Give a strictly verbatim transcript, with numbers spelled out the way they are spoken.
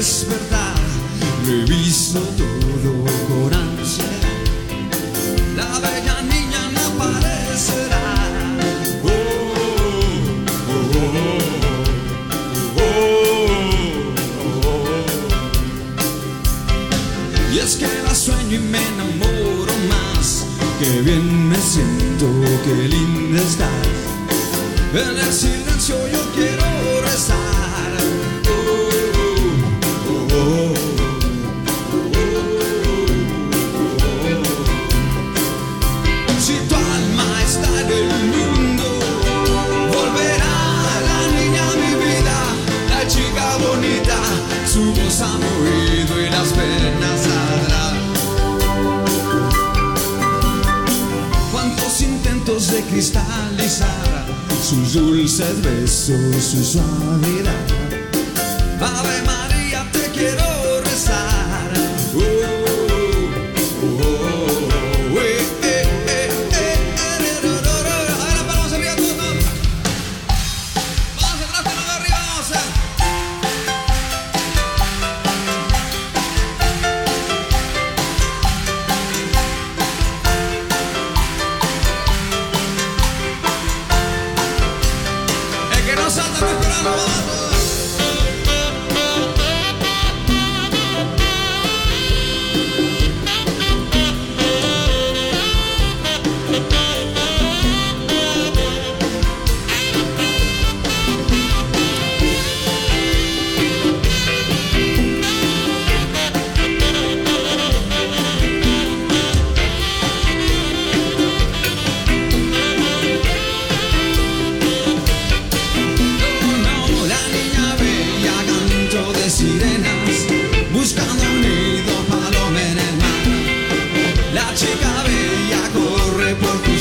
es verdad, lo he visto todo con ansiedad. La bella niña no aparecerá. Oh, oh, oh, oh, oh, oh. Y es que la sueño y me enamoro más. Qué bien me siento, qué linda estás. En el silencio yo quiero rezar. Oh, oh, oh, oh, oh, oh. Si tu alma está en el mundo, volverá la niña a mi vida, la chica bonita, su voz ha movido y las penas saldrán. Cuántos intentos de cristalizar sus dulces besos, su suavidad. Ave María, te quiero rezar. Oh, oh, oh, oh, eh, eh, eh, eh, eh, ro, ro, ro. A ver, vamos arriba todos. Vamos atrás, de nuevo arriba, vamos a hacer. No salta muy esperando, vamos. Sirenas buscando un nido paloma en el mar. La chica bella corre por tu